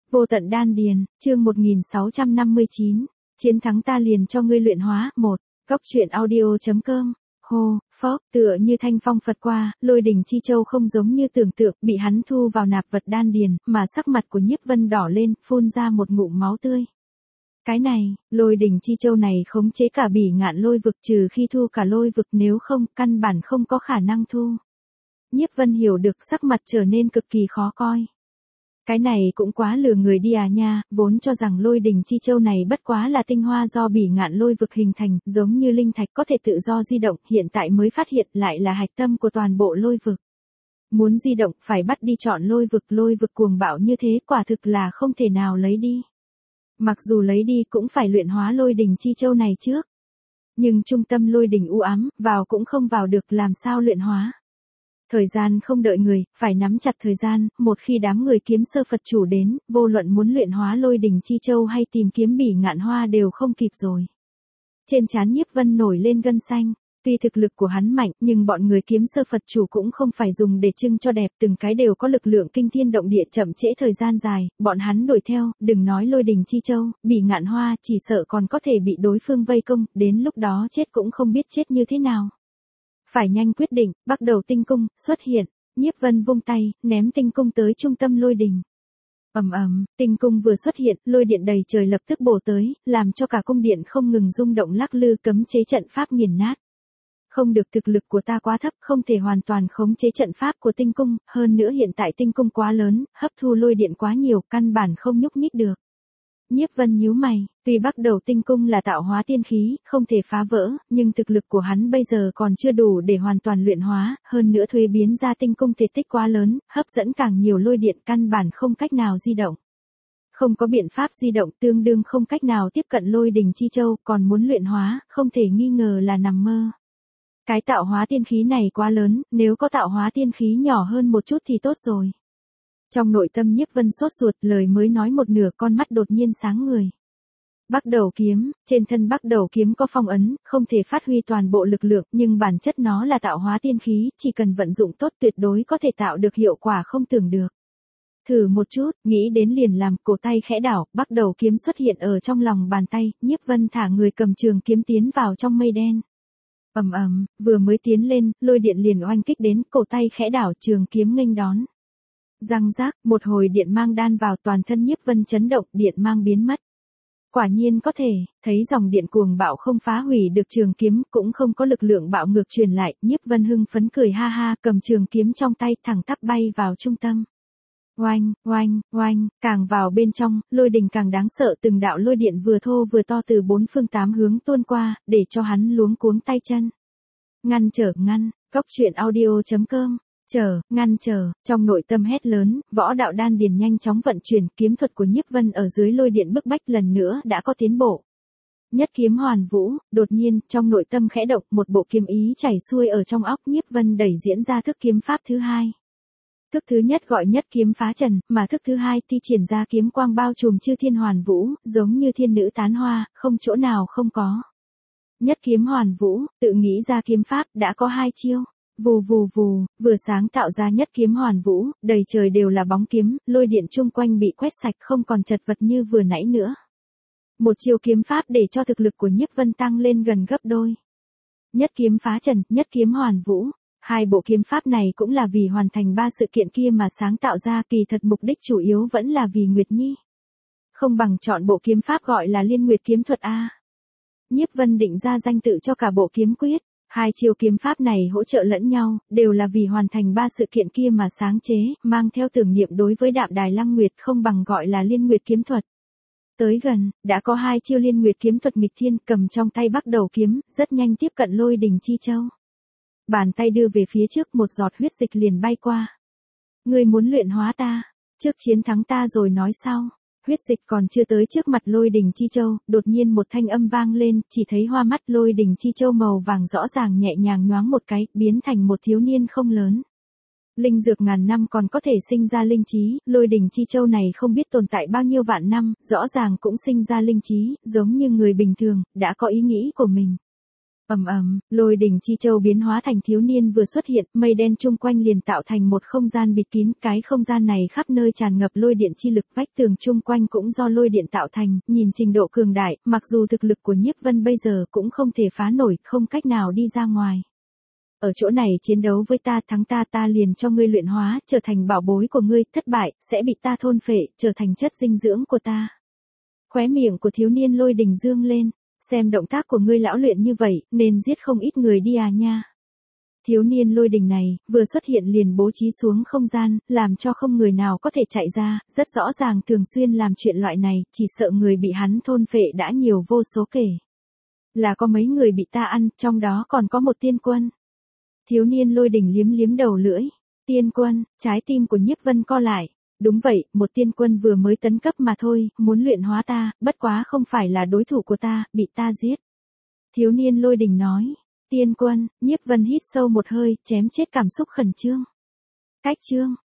Vô tận đan điền, chương 1659, chiến thắng ta liền cho ngươi luyện hóa, 1, góc truyện audio.com, hô, phốc, tựa như thanh phong phật qua, Lôi Đình Chi Châu không giống như tưởng tượng, bị hắn thu vào nạp vật đan điền, mà sắc mặt của Nhiếp Vân đỏ lên, phun ra một ngụm máu tươi. Cái này, Lôi Đình Chi Châu này khống chế cả Bỉ Ngạn Lôi vực, trừ khi thu cả lôi vực, nếu không, căn bản không có khả năng thu. Nhiếp Vân hiểu được, sắc mặt trở nên cực kỳ khó coi. Cái này cũng quá lừa người đi à nha, vốn cho rằng Lôi Đình Chi Châu này bất quá là tinh hoa do Bỉ Ngạn Lôi vực hình thành, giống như linh thạch có thể tự do di động, hiện tại mới phát hiện lại là hạch tâm của toàn bộ lôi vực. Muốn di động phải bắt đi chọn lôi vực cuồng bạo như thế quả thực là không thể nào lấy đi. Mặc dù lấy đi cũng phải luyện hóa Lôi Đình Chi Châu này trước. Nhưng trung tâm Lôi Đình u ám, vào cũng không vào được, làm sao luyện hóa. Thời gian không đợi người, phải nắm chặt thời gian, một khi đám người kiếm sơ Phật chủ đến, vô luận muốn luyện hóa Lôi Đình Chi Châu hay tìm kiếm Bỉ Ngạn Hoa đều không kịp rồi. Trên trán Nhiếp Vân nổi lên gân xanh, tuy thực lực của hắn mạnh nhưng bọn người kiếm sơ Phật chủ cũng không phải dùng để trưng cho đẹp, từng cái đều có lực lượng kinh thiên động địa, chậm trễ thời gian dài, bọn hắn đuổi theo, đừng nói Lôi Đình Chi Châu, Bỉ Ngạn Hoa chỉ sợ còn có thể bị đối phương vây công, đến lúc đó chết cũng không biết chết như thế nào. Phải nhanh quyết định, bắt đầu tinh cung, xuất hiện, Nhiếp Vân vung tay, ném tinh cung tới trung tâm lôi đình. Ầm ầm, tinh cung vừa xuất hiện, lôi điện đầy trời lập tức bổ tới, làm cho cả cung điện không ngừng rung động lắc lư, cấm chế trận pháp nghiền nát. Không được, thực lực của ta quá thấp, không thể hoàn toàn khống chế trận pháp của tinh cung, hơn nữa hiện tại tinh cung quá lớn, hấp thu lôi điện quá nhiều, căn bản không nhúc nhích được. Nhiếp Vân nhíu mày, tuy bắt đầu tinh cung là tạo hóa tiên khí, không thể phá vỡ, nhưng thực lực của hắn bây giờ còn chưa đủ để hoàn toàn luyện hóa, hơn nữa thuế biến ra tinh cung thể tích quá lớn, hấp dẫn càng nhiều lôi điện, căn bản không cách nào di động. Không có biện pháp di động, tương đương không cách nào tiếp cận Lôi Đình Chi Châu, còn muốn luyện hóa, không thể nghi ngờ là nằm mơ. Cái tạo hóa tiên khí này quá lớn, nếu có tạo hóa tiên khí nhỏ hơn một chút thì tốt rồi. Trong nội tâm Nhiếp Vân sốt ruột, lời mới nói một nửa, con mắt đột nhiên sáng người. Bắc Đầu kiếm, trên thân Bắc Đầu kiếm có phong ấn, không thể phát huy toàn bộ lực lượng, nhưng bản chất nó là tạo hóa tiên khí, chỉ cần vận dụng tốt tuyệt đối có thể tạo được hiệu quả không tưởng được. Thử một chút, nghĩ đến liền làm, cổ tay khẽ đảo, Bắc Đầu kiếm xuất hiện ở trong lòng bàn tay, Nhiếp Vân thả người cầm trường kiếm tiến vào trong mây đen. Ầm ầm, vừa mới tiến lên, lôi điện liền oanh kích đến, cổ tay khẽ đảo, trường kiếm nghênh đón. Răng rác, một hồi điện mang đan vào, toàn thân Nhiếp Vân chấn động, điện mang biến mất. Quả nhiên có thể, thấy dòng điện cuồng bạo không phá hủy được trường kiếm, cũng không có lực lượng bạo ngược truyền lại, Nhiếp Vân hưng phấn cười ha ha, cầm trường kiếm trong tay, thẳng tắp bay vào trung tâm. Oanh, oanh, oanh, càng vào bên trong, lôi đình càng đáng sợ, từng đạo lôi điện vừa thô vừa to từ bốn phương tám hướng tuôn qua, để cho hắn luống cuống tay chân. Ngăn, góc truyện audio.com. Ngăn trở, trong nội tâm hét lớn, võ đạo đan điền nhanh chóng vận chuyển, kiếm thuật của Nhiếp Vân ở dưới lôi điện bức bách lần nữa đã có tiến bộ. Nhất kiếm hoàn vũ, đột nhiên, trong nội tâm khẽ động, một bộ kiếm ý chảy xuôi ở trong óc, Nhiếp Vân đẩy diễn ra thức kiếm pháp thứ hai. Thức thứ nhất gọi nhất kiếm phá trần, mà thức thứ hai thi triển ra kiếm quang bao trùm chư thiên hoàn vũ, giống như thiên nữ tán hoa, không chỗ nào không có. Nhất kiếm hoàn vũ, tự nghĩ ra kiếm pháp, đã có hai chiêu. Vù vù vù, vừa sáng tạo ra nhất kiếm hoàn vũ, đầy trời đều là bóng kiếm, lôi điện chung quanh bị quét sạch, không còn chật vật như vừa nãy nữa. Một chiêu kiếm pháp để cho thực lực của Nhiếp Vân tăng lên gần gấp đôi. Nhất kiếm phá trần, nhất kiếm hoàn vũ, hai bộ kiếm pháp này cũng là vì hoàn thành ba sự kiện kia mà sáng tạo ra, kỳ thật mục đích chủ yếu vẫn là vì Nguyệt Nhi. Không bằng chọn bộ kiếm pháp gọi là Liên Nguyệt kiếm thuật a. Nhiếp Vân định ra danh tự cho cả bộ kiếm quyết. Hai chiêu kiếm pháp này hỗ trợ lẫn nhau, đều là vì hoàn thành ba sự kiện kia mà sáng chế, mang theo tưởng niệm đối với Đạm Đài Lăng Nguyệt, không bằng gọi là Liên Nguyệt kiếm thuật. Tới gần, đã có hai chiêu Liên Nguyệt kiếm thuật nghịch thiên, cầm trong tay Bắc Đầu kiếm, rất nhanh tiếp cận Lôi Đình Chi Châu. Bàn tay đưa về phía trước, một giọt huyết dịch liền bay qua. Ngươi muốn luyện hóa ta, trước chiến thắng ta rồi nói sau. Huyết dịch còn chưa tới trước mặt Lôi Đình Chi Châu, đột nhiên một thanh âm vang lên, chỉ thấy hoa mắt Lôi Đình Chi Châu màu vàng rõ ràng nhẹ nhàng nhoáng một cái, biến thành một thiếu niên không lớn. Linh dược ngàn năm còn có thể sinh ra linh trí, Lôi Đình Chi Châu này không biết tồn tại bao nhiêu vạn năm, rõ ràng cũng sinh ra linh trí, giống như người bình thường, đã có ý nghĩ của mình. Lôi đỉnh chi châu biến hóa thành thiếu niên vừa xuất hiện, mây đen chung quanh liền tạo thành một không gian bịt kín, cái không gian này khắp nơi tràn ngập lôi điện chi lực, vách tường chung quanh cũng do lôi điện tạo thành, nhìn trình độ cường đại, mặc dù thực lực của Nhiếp Vân bây giờ cũng không thể phá nổi, không cách nào đi ra ngoài. Ở chỗ này chiến đấu với ta, thắng ta liền cho ngươi luyện hóa, trở thành bảo bối của ngươi, thất bại, sẽ bị ta thôn phệ, trở thành chất dinh dưỡng của ta. Khóe miệng của thiếu niên Lôi Đình dương lên, xem động tác của ngươi lão luyện như vậy, nên giết không ít người đi à nha. Thiếu niên Lôi Đình này, vừa xuất hiện liền bố trí xuống không gian, làm cho không người nào có thể chạy ra, rất rõ ràng thường xuyên làm chuyện loại này, chỉ sợ người bị hắn thôn phệ đã nhiều vô số kể. Là có mấy người bị ta ăn, trong đó còn có một tiên quân. Thiếu niên Lôi Đình liếm liếm đầu lưỡi. Tiên quân, trái tim của Nhiếp Vân co lại. Đúng vậy, một tiên quân vừa mới tấn cấp mà thôi, muốn luyện hóa ta, bất quá không phải là đối thủ của ta, bị ta giết. Thiếu niên Lôi Đình nói. Tiên quân, Nhiếp Vân hít sâu một hơi, chém chết cảm xúc khẩn trương. Cách chương.